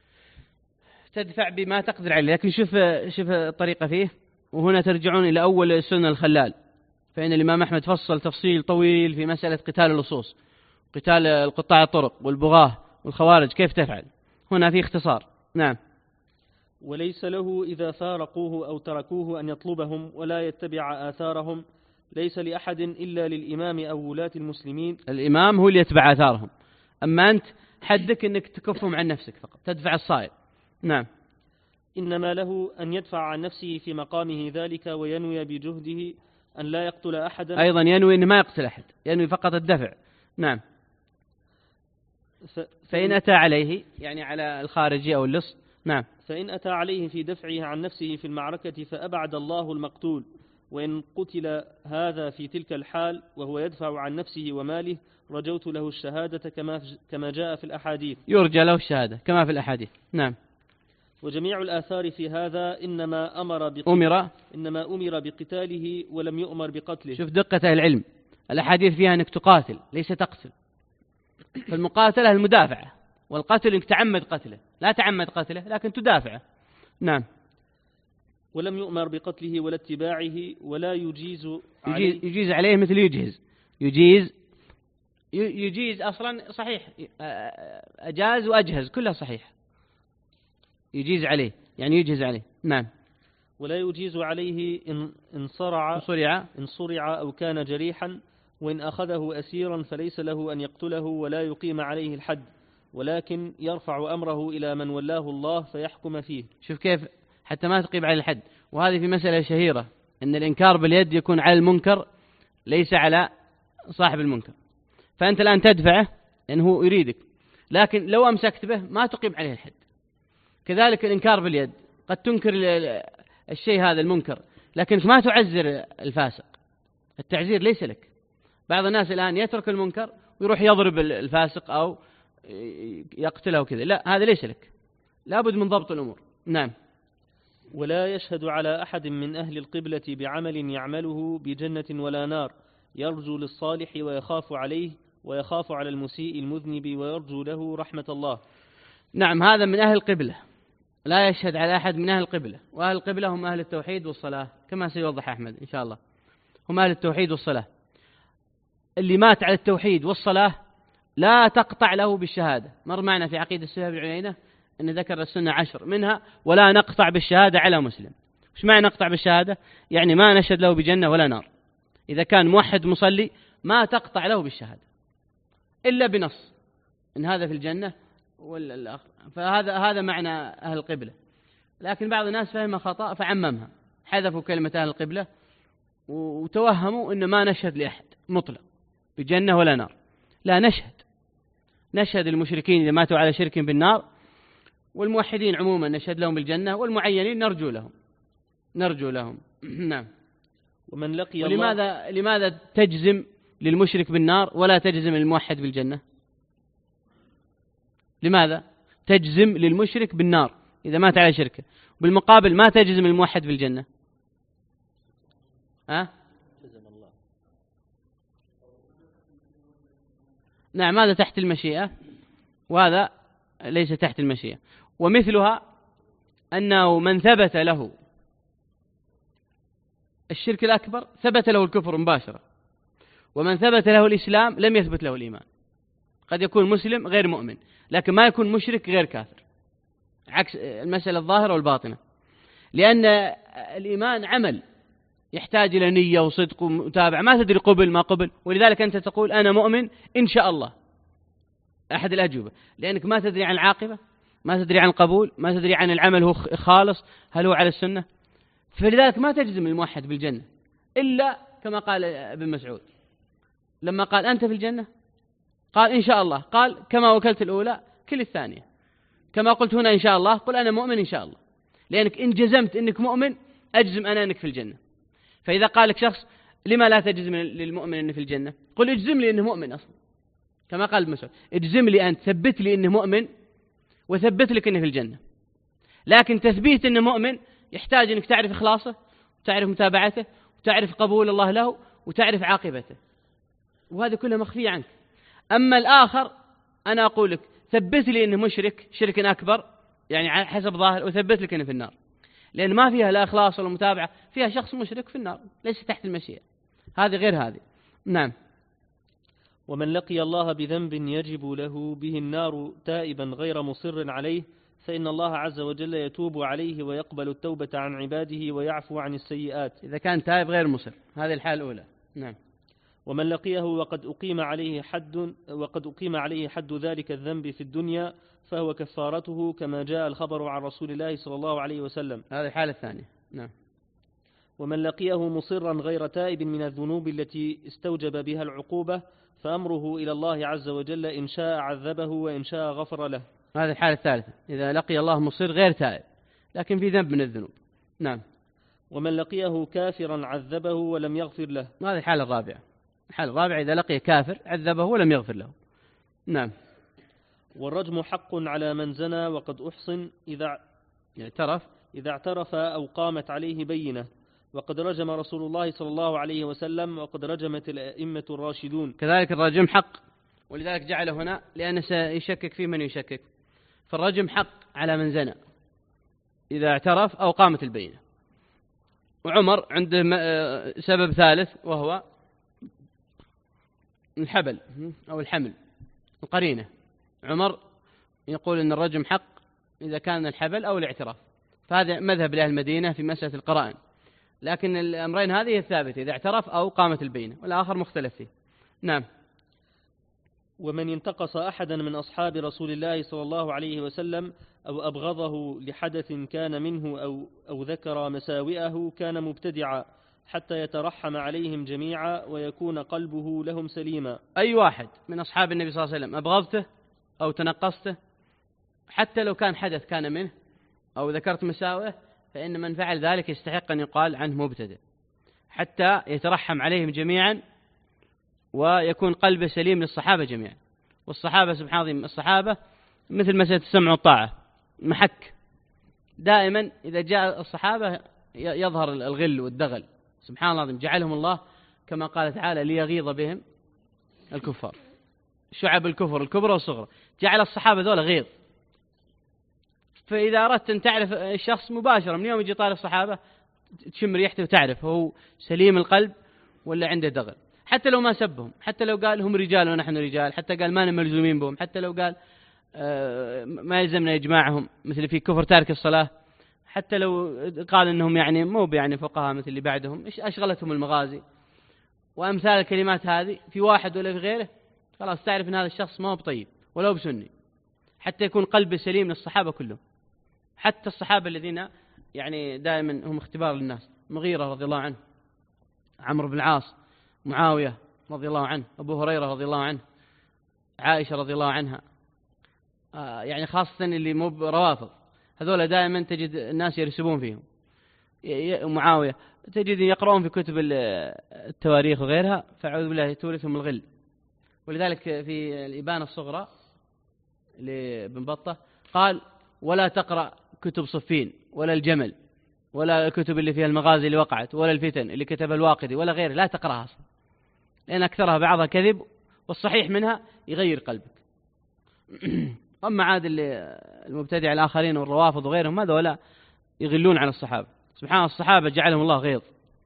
تدفع بما تقدر عليه. لكن شوف شوف الطريقة فيه، وهنا ترجعون إلى أول السنة الخلال، فإن الإمام أحمد فصل تفصيل طويل في مسألة قتال اللصوص، قتال القطاع الطرق والبغاة والخوارج كيف تفعل. هنا في اختصار. نعم. وليس له إذا فارقوه أو تركوه أن يطلبهم ولا يتبع آثارهم، ليس لأحد إلا للإمام أو ولاة المسلمين. الإمام هو اللي يتبع آثارهم، أما أنت حدك أنك تكفهم عن نفسك فقط، تدفع الصائل. نعم. إنما له أن يدفع عن نفسه في مقامه ذلك، وينوي بجهده أن لا يقتل أحدا. أيضا ينوي أن ما يقتل أحد، ينوي فقط الدفع. نعم. ف... فإن أتى عليه، يعني على الخارجي أو اللص. نعم. فإن أتى عليه في دفعه عن نفسه في المعركة فأبعد الله المقتول، وإن قتل هذا في تلك الحال وهو يدفع عن نفسه وماله رجوت له الشهادة كما كما جاء في الأحاديث. يرجى له الشهادة كما في الأحاديث. نعم. وجميع الآثار في هذا إنما أمر أمر إنما أمر بقتاله ولم يؤمر بقتله. شوف دقة العلم، الأحاديث فيها أنك تقاتل ليس تقتل. فالمقاتلة المدافعة، والقتل إنك تعمد قتله، لا تعمد قتله لكن تدافعه. نعم. ولم يؤمر بقتله ولا اتباعه، ولا يجيز عليه. يجيز, يجيز عليه مثل يجهز. يجيز يجيز أصلا صحيح، أجاز وأجهز كلها صحيح. يجيز عليه يعني يجهز عليه. نعم. ولا يجيز عليه إن, إن صرع صرع إن صرع أو كان جريحا، وإن أخذه أسيرا فليس له أن يقتله ولا يقيم عليه الحد، ولكن يرفع أمره إلى من ولاه الله فيحكم فيه. شوف كيف حتى ما تقيم على الحد. وهذه في مسألة شهيرة، أن الإنكار باليد يكون على المنكر ليس على صاحب المنكر. فأنت الآن تدفعه لأنه هو يريدك، لكن لو أمسكت به ما تقيم عليه الحد. كذلك الإنكار باليد، قد تنكر الشيء هذا المنكر، لكنك ما تعزر الفاسق. التعزير ليس لك. بعض الناس الآن يترك المنكر ويروح يضرب الفاسق أو يقتله كذا، لا، هذا ليس لك، لابد من ضبط الأمور. نعم. ولا يشهد على أحد من أهل القبلة بعمل يعمله بجنة ولا نار، يرجو للصالح ويخاف عليه، ويخاف على المسيء المذنب ويرجو له رحمة الله. نعم، هذا من أهل القبلة. لا يشهد على أحد من أهل القبلة، وأهل القبلة هم أهل التوحيد والصلاة كما سيوضح أحمد إن شاء الله. هم أهل التوحيد والصلاة. اللي مات على التوحيد والصلاة لا تقطع له بالشهادة. مر معنا في عقيدة السنة بن عيينة أن ذكر السنة عشر منها ولا نقطع بالشهادة على مسلم. وش معنى نقطع بالشهادة؟ يعني ما نشهد له بجنة ولا نار. إذا كان موحد مصلي ما تقطع له بالشهادة إلا بنص إن هذا في الجنة والآخر. فهذا هذا معنى أهل القبلة. لكن بعض الناس فهم خطأ فعممها، حذفوا كلمة أهل القبلة وتوهموا إن ما نشهد لأحد مطلق بجنة ولا نار. لا، نشهد نشهد المشركين إذا ماتوا على شرك بالنار، والموحدين عموما نشهد لهم بالجنة، والمعينين نرجو لهم نرجو لهم نعم. ومن لقي ولماذا الله لماذا تجزم للمشرك بالنار ولا تجزم للموحد بالجنة؟ لماذا تجزم للمشرك بالنار إذا مات على شركه، بالمقابل ما تجزم الموحد بالجنة؟ أه؟ نعم، هذا تحت المشيئة وهذا ليس تحت المشيئة. ومثلها أنه من ثبت له الشرك الأكبر ثبت له الكفر مباشرة، ومن ثبت له الإسلام لم يثبت له الإيمان. قد يكون مسلم غير مؤمن لكن ما يكون مشرك غير كافر، عكس المسألة الظاهرة والباطنة. لأن الإيمان عمل يحتاج إلى نية وصدق ومتابعة، ما تدري قبل ما قبل. ولذلك أنت تقول أنا مؤمن إن شاء الله، أحد الأجوبة، لأنك ما تدري عن العاقبة، ما تدري عن القبول، ما تدري عن العمل هو خالص هل هو على السنة. فلذلك ما تجزم الموحد بالجنة إلا كما قال ابن مسعود لما قال أنت في الجنة، قال إن شاء الله، قال كما وكلت الأولى كل الثانية، كما قلت هنا إن شاء الله قل أنا مؤمن إن شاء الله. لأنك إن جزمت إنك مؤمن أجزم أنا أنك في الجنة. فإذا قال لك شخص لما لا تجزم للمؤمن أنه في الجنة، قل اجزم لي أنه مؤمن أصلا، كما قال ابن مسعود اجزم لي أنت، ثبت لي أنه مؤمن وثبت لك أنه في الجنة. لكن تثبيت أنه مؤمن يحتاج أنك تعرف إخلاصه وتعرف متابعته وتعرف قبول الله له وتعرف عاقبته، وهذا كله مخفي عنك. أما الآخر أنا أقول لك ثبت لي أنه مشرك شرك أكبر يعني على حسب ظاهر، وثبت لك أنه في النار، لأن ما فيها لا إخلاص ولا متابعة، فيها شخص مشرك في النار ليس تحت المشيئة. هذه غير هذه. نعم. ومن لقي الله بذنب يجب له به النار تائبا غير مصر عليه، فإن الله عز وجل يتوب عليه ويقبل التوبة عن عباده ويعفو عن السيئات إذا كان تائب غير مصر. هذه الحالة الأولى. نعم. ومن لقيه وقد أقيم عليه حد وقد أقيم عليه حد ذلك الذنب في الدنيا فهو كفارته كما جاء الخبر عن رسول الله صلى الله عليه وسلم. هذه الحالة الثانية. نعم. ومن لقيه مصرا غير تائب من الذنوب التي استوجب بها العقوبة فأمره إلى الله عز وجل إن شاء عذبه وإن شاء غفر له. هذه الحالة الثالثة، إذا لقي الله مصر غير تائب لكن في ذنب من الذنوب. نعم. ومن لقيه كافرا عذبه ولم يغفر له. هذه الحالة الرابعة. الحالة الرابعة إذا لقي كافر عذبه ولم يغفر له. نعم. والرجم حق على من زنى وقد أحصن إذا اعترف إذا اعترف أو قامت عليه بينة، وقد رجم رسول الله صلى الله عليه وسلم وقد رجمت الأئمة الراشدون. كذلك الرجم حق، ولذلك جعله هنا لأنه سيشكك فيه من يشكك. فالرجم حق على من زنى إذا اعترف أو قامت البينة. وعمر عنده سبب ثالث وهو الحبل أو الحمل، القرينة. عمر يقول أن الرجم حق إذا كان الحبل أو الاعتراف، فهذا مذهب لأهل المدينة في مسألة القرائن. لكن الأمرين هذه الثابتة إذا اعترف أو قامت البينة، والآخر مختلف فيه. نعم. ومن انتقص أحدا من أصحاب رسول الله صلى الله عليه وسلم أو أبغضه لحدث كان منه أو, أو ذكر مساوئه كان مبتدعا حتى يترحم عليهم جميعا ويكون قلبه لهم سليما. أي واحد من أصحاب النبي صلى الله عليه وسلم أبغضته أو تنقصته حتى لو كان حدث كان منه أو ذكرت مساوئه فإن من فعل ذلك يستحق أن يقال عنه مبتدع، حتى يترحم عليهم جميعا ويكون قلبه سليم للصحابة جميعا. والصحابة سبحان الله الصحابة مثل مسألة السمع والطاعة محك، دائما إذا جاء الصحابة يظهر الغل والدغل. سبحان الله جعلهم الله كما قال تعالى ليغيظ بهم الكفار، شعب الكفر الكبرى والصغرى، جعل الصحابة ذولا غيظ. فإذا أردت أن تعرف الشخص مباشرة من يوم يجي طالب الصحابة تشم ريحته وتعرف هو سليم القلب ولا عنده دغل، حتى لو ما سبهم، حتى لو قال هم رجال ونحن رجال، حتى قال ما ملزومين بهم، حتى لو قال آه ما يلزمنا إجماعهم مثل في كفر تارك الصلاة، حتى لو قال إنهم يعني مو يعني فقهاء مثل اللي بعدهم، إيش أشغلتهم المغازي وأمثال الكلمات هذه في واحد ولا في غيره، خلاص تعرف أن هذا الشخص ما هو بطيب ولو بسني، حتى يكون قلبه سليم للصحابة كلهم، حتى الصحابة الذين يعني دائما هم اختبار للناس، مغيرة رضي الله عنه، عمرو بن العاص، معاوية رضي الله عنه، أبو هريرة رضي الله عنه، عائشة رضي الله عنها، آه يعني خاصة اللي مو بروافض هذول دائما تجد الناس يرسبون فيهم. معاوية تجد يقرؤون في كتب التواريخ وغيرها، فأعوذ بالله تورثهم الغل. ولذلك في الإبانة الصغرى لابن بطة قال ولا تقرأ كتب صفين ولا الجمل ولا الكتب اللي فيها المغازي اللي وقعت ولا الفتن اللي كتبها الواقدي ولا غيره، لا تقرأها أصلا، لأن أكثرها بعضها كذب والصحيح منها يغير قلبك. أما عاد المبتدع الآخرين والروافض وغيرهم هذا ولا يغلون على الصحابة. سبحان الله الصحابة جعلهم الله غيظ،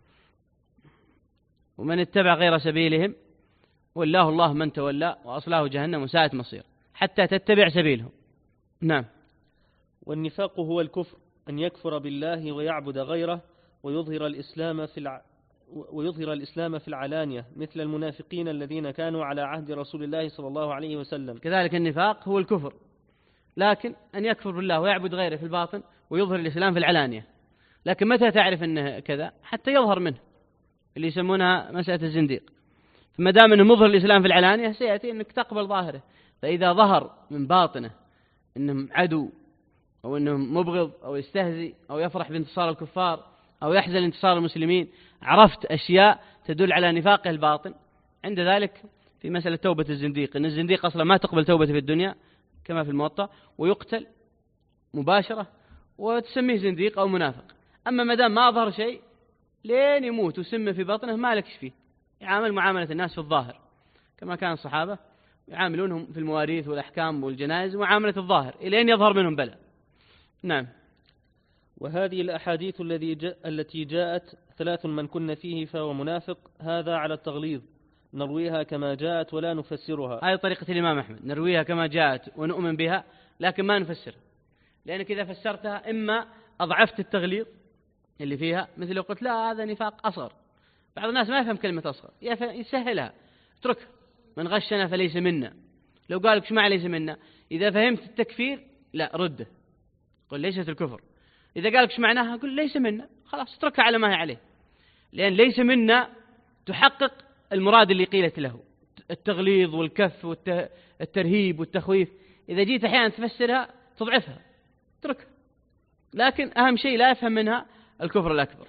ومن اتبع غير سبيلهم والله الله من تولى وأصلاه جهنم وساءت مصير، حتى تتبع سبيلهم. نعم. والنفاق هو الكفر، أن يكفر بالله ويعبد غيره ويظهر الإسلام في الع... ويظهر الإسلام في العلانية، مثل المنافقين الذين كانوا على عهد رسول الله صلى الله عليه وسلم. كذلك النفاق هو الكفر، لكن أن يكفر بالله ويعبد غيره في الباطن ويظهر الإسلام في العلانية. لكن متى تعرف أنه كذا؟ حتى يظهر منه، اللي يسمونها مسألة الزنديق. فما دام أنه مظهر الإسلام في العلانية سيأتي أنك تقبل ظاهره. فإذا ظهر من باطنه أنه عدو أو أنه مبغض أو يستهزئ أو يفرح بانتصار الكفار أو يحزن انتصار المسلمين، عرفت أشياء تدل على نفاقه الباطن، عند ذلك في مسألة توبة الزنديق، أن الزنديق أصلا ما تقبل توبته في الدنيا كما في الموطأ، ويقتل مباشرة وتسميه زنديق أو منافق. أما ما دام ما أظهر شيء لين يموت وسمه في بطنه ما لكش فيه، يعامل معاملة الناس في الظاهر كما كان الصحابة يعاملونهم في المواريث والأحكام والجنائز معاملة الظاهر إلين يظهر منهم بلاء. نعم. وهذه الأحاديث الذي جاء التي جاءت ثلاث من كن فيه فهو منافق، هذا على التغليظ، نرويها كما جاءت ولا نفسرها. هذه طريقة الإمام أحمد، نرويها كما جاءت ونؤمن بها لكن ما نفسرها، لأنك إذا فسرتها إما أضعفت التغليظ اللي فيها، مثل لو قلت لا هذا نفاق أصغر، بعض الناس ما يفهم كلمة أصغر يسهلها، اتركها، من غشنا فليس منا. لو قال لك شمع ليس منا، إذا فهمت التكفير لا رده، قل ليست الكفر. إذا قال لك شو معناها قل ليس منا، خلاص اتركها على ما هي عليه، لأن ليس منا تحقق المراد اللي قيلت له، التغليظ والكف والترهيب والتخويف. إذا جيت أحيانا تفسرها تضعفها، اتركها، لكن أهم شيء لا يفهم منها الكفر الأكبر.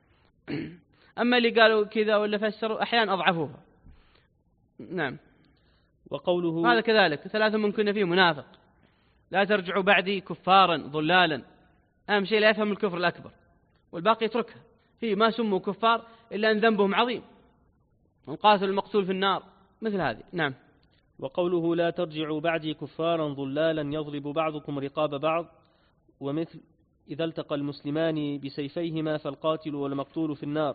أما اللي قالوا كذا ولا فسروا أحيانا أضعفوها. نعم. وقوله هذا كذلك ثلاثة من كنا فيه منافق، لا ترجعوا بعدي كفارا ضلالا. أهم شيء لا يفهم الكفر الأكبر، والباقي يتركها. فيه ما سموا كفار إلا أن ذنبهم عظيم، والقاتل المقتول في النار، مثل هذه. نعم. وقوله لا ترجعوا بعدي كفارا ضلالا يضرب بعضكم رقاب بعض، ومثل إذا التقى المسلمان بسيفيهما فالقاتل والمقتول في النار،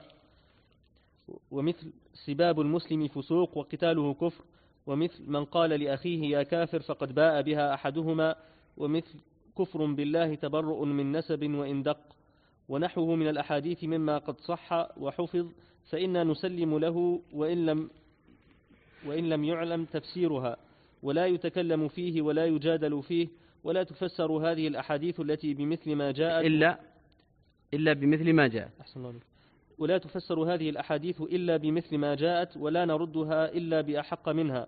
ومثل سباب المسلم فسوق وقتاله كفر، ومثل من قال لأخيه يا كافر فقد باء بها أحدهما، ومثل كفر بالله تبرؤ من نسب وإن دق، ونحوه من الأحاديث مما قد صح وحفظ، فإنا نسلم له وإن لم, وإن لم يعلم تفسيرها، ولا يتكلم فيه ولا يجادل فيه، ولا تفسر هذه الأحاديث التي بمثل ما جاءت إلا إلا بمثل ما جاءت. أحسن الله. ولا تفسر هذه الأحاديث إلا بمثل ما جاءت، ولا نردها إلا بأحق منها،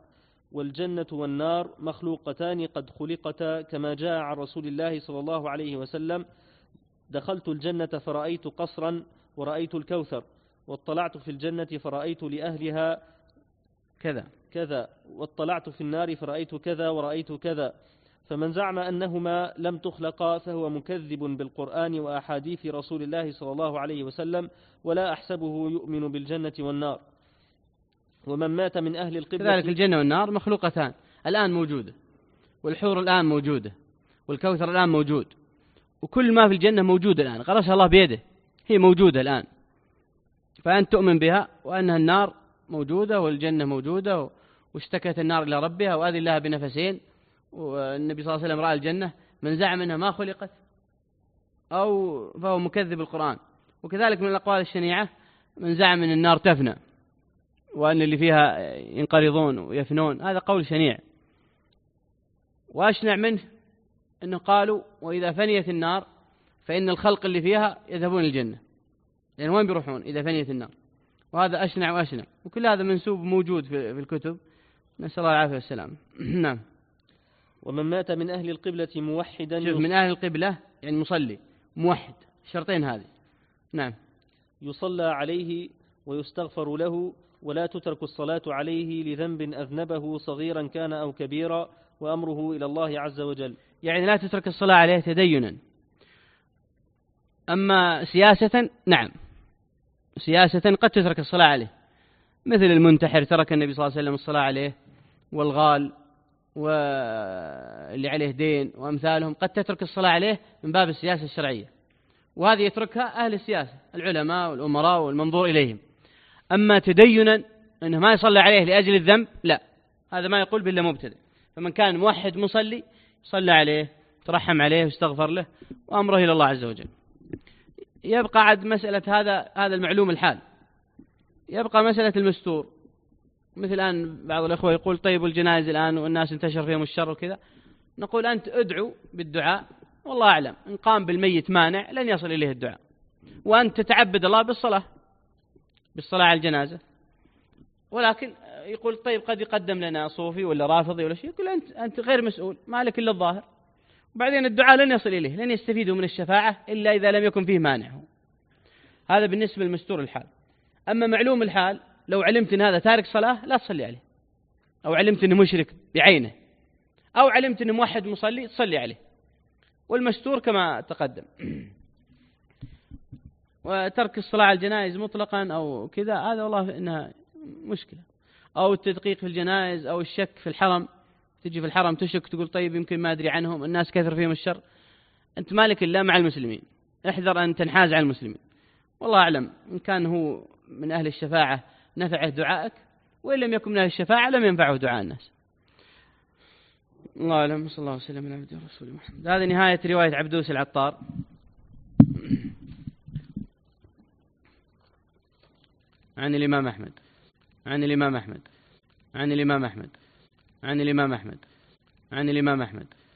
والجنة والنار مخلوقتان قد خلقتا كما جاء عن رسول الله صلى الله عليه وسلم: دخلت الجنة فرأيت قصرا ورأيت الكوثر، واطلعت في الجنة فرأيت لأهلها كذا كذا، واطلعت في النار فرأيت كذا ورأيت كذا. فمن زعم أنهما لم تخلقا فهو مكذب بالقرآن وأحاديث رسول الله صلى الله عليه وسلم، ولا أحسبه يؤمن بالجنة والنار. ومن مات من أهل القبلة كذلك الجنة والنار مخلوقتان الآن موجودة، والحور الآن موجودة، والكوثر الآن موجود، وكل ما في الجنة موجود الآن، غرسها الله بيده، هي موجودة الآن. فأنت تؤمن بها وأنها النار موجودة والجنة موجودة، واشتكت النار إلى ربها وأذن لها بنفسين، والنبي صلى الله عليه وسلم رأى الجنة. من زعم أنها ما خلقت أو فهو مكذب القرآن. وكذلك من الأقوال الشنيعة من زعم أن النار تفنى وأن اللي فيها ينقرضون ويفنون، هذا قول شنيع. وأشنع منه أنه قالوا: وإذا فنيت النار فإن الخلق اللي فيها يذهبون الجنة، لأن وين بيروحون إذا فنيت النار؟ وهذا أشنع وأشنع، وكل هذا منسوب موجود في الكتب، نسأل الله العافية والسلام. نعم. ومن مات من أهل القبلة موحدا، شوف، من أهل القبلة يعني مصلي موحد، شرطين هذه. نعم. يصلى عليه ويستغفر له، ولا تترك الصلاة عليه لذنب أذنبه صغيرا كان أو كبيرا، وأمره إلى الله عز وجل. يعني لا تترك الصلاة عليه تدينا. أما سياسة، نعم، سياسة قد تترك الصلاة عليه، مثل المنتحر ترك النبي صلى الله عليه وسلم الصلاة عليه، والغال واللي عليه دين وأمثالهم قد تترك الصلاة عليه من باب السياسة الشرعية، وهذه يتركها أهل السياسة، العلماء والأمراء والمنظور إليهم. أما تدينا أنه ما يصلي عليه لأجل الذنب، لا، هذا ما يقول بالله مبتدئ. فمن كان موحد مصلي صلى عليه، ترحم عليه واستغفر له، وأمره إلى الله عز وجل. يبقى عد مسألة هذا هذا المعلوم الحال، يبقى مسألة المستور. مثل الآن بعض الأخوة يقول: طيب الجنائز الآن والناس انتشر فيهم الشر وكذا. نقول: أنت ادعو بالدعاء، والله أعلم إن قام بالميت مانع لن يصل إليه الدعاء، وأنت تتعبد الله بالصلاة بالصلاة على الجنازة. ولكن يقول: طيب قد يقدم لنا صوفي ولا رافضي ولا شيء. يقول: أنت أنت غير مسؤول، ما لك إلا الظاهر، وبعدين الدعاء لن يصل إليه، لن يستفيدوا من الشفاعة إلا إذا لم يكن فيه مانع. هذا بالنسبة للمستور الحال. أما معلوم الحال، لو علمت أن هذا تارك صلاة لا تصلي عليه، أو علمت أنه مشرك بعينه، أو علمت أنه موحد مصلي تصلي عليه. والمستور كما تقدم. وترك الصلاة على الجنائز مطلقا أو كذا، هذا والله إنها مشكلة. أو التدقيق في الجنائز، أو الشك في الحرم، تجي في الحرم تشك، تقول: طيب يمكن ما أدري عنهم، الناس كثر فيهم الشر. أنت مالك إلا مع المسلمين، احذر أن تنحاز على المسلمين. والله أعلم إن كان هو من أهل الشفاعة نفعه دعائك، وإن لم يكن من أهل الشفاعة لم ينفعه دعاء الناس. الله أعلم. صلى الله عليه وسلم على عبده ورسوله محمد. هذه نهاية رواية عبدوس العطار. عن الإمام أحمد عن الإمام أحمد عن الإمام أحمد عن الإمام أحمد عن الإمام أحمد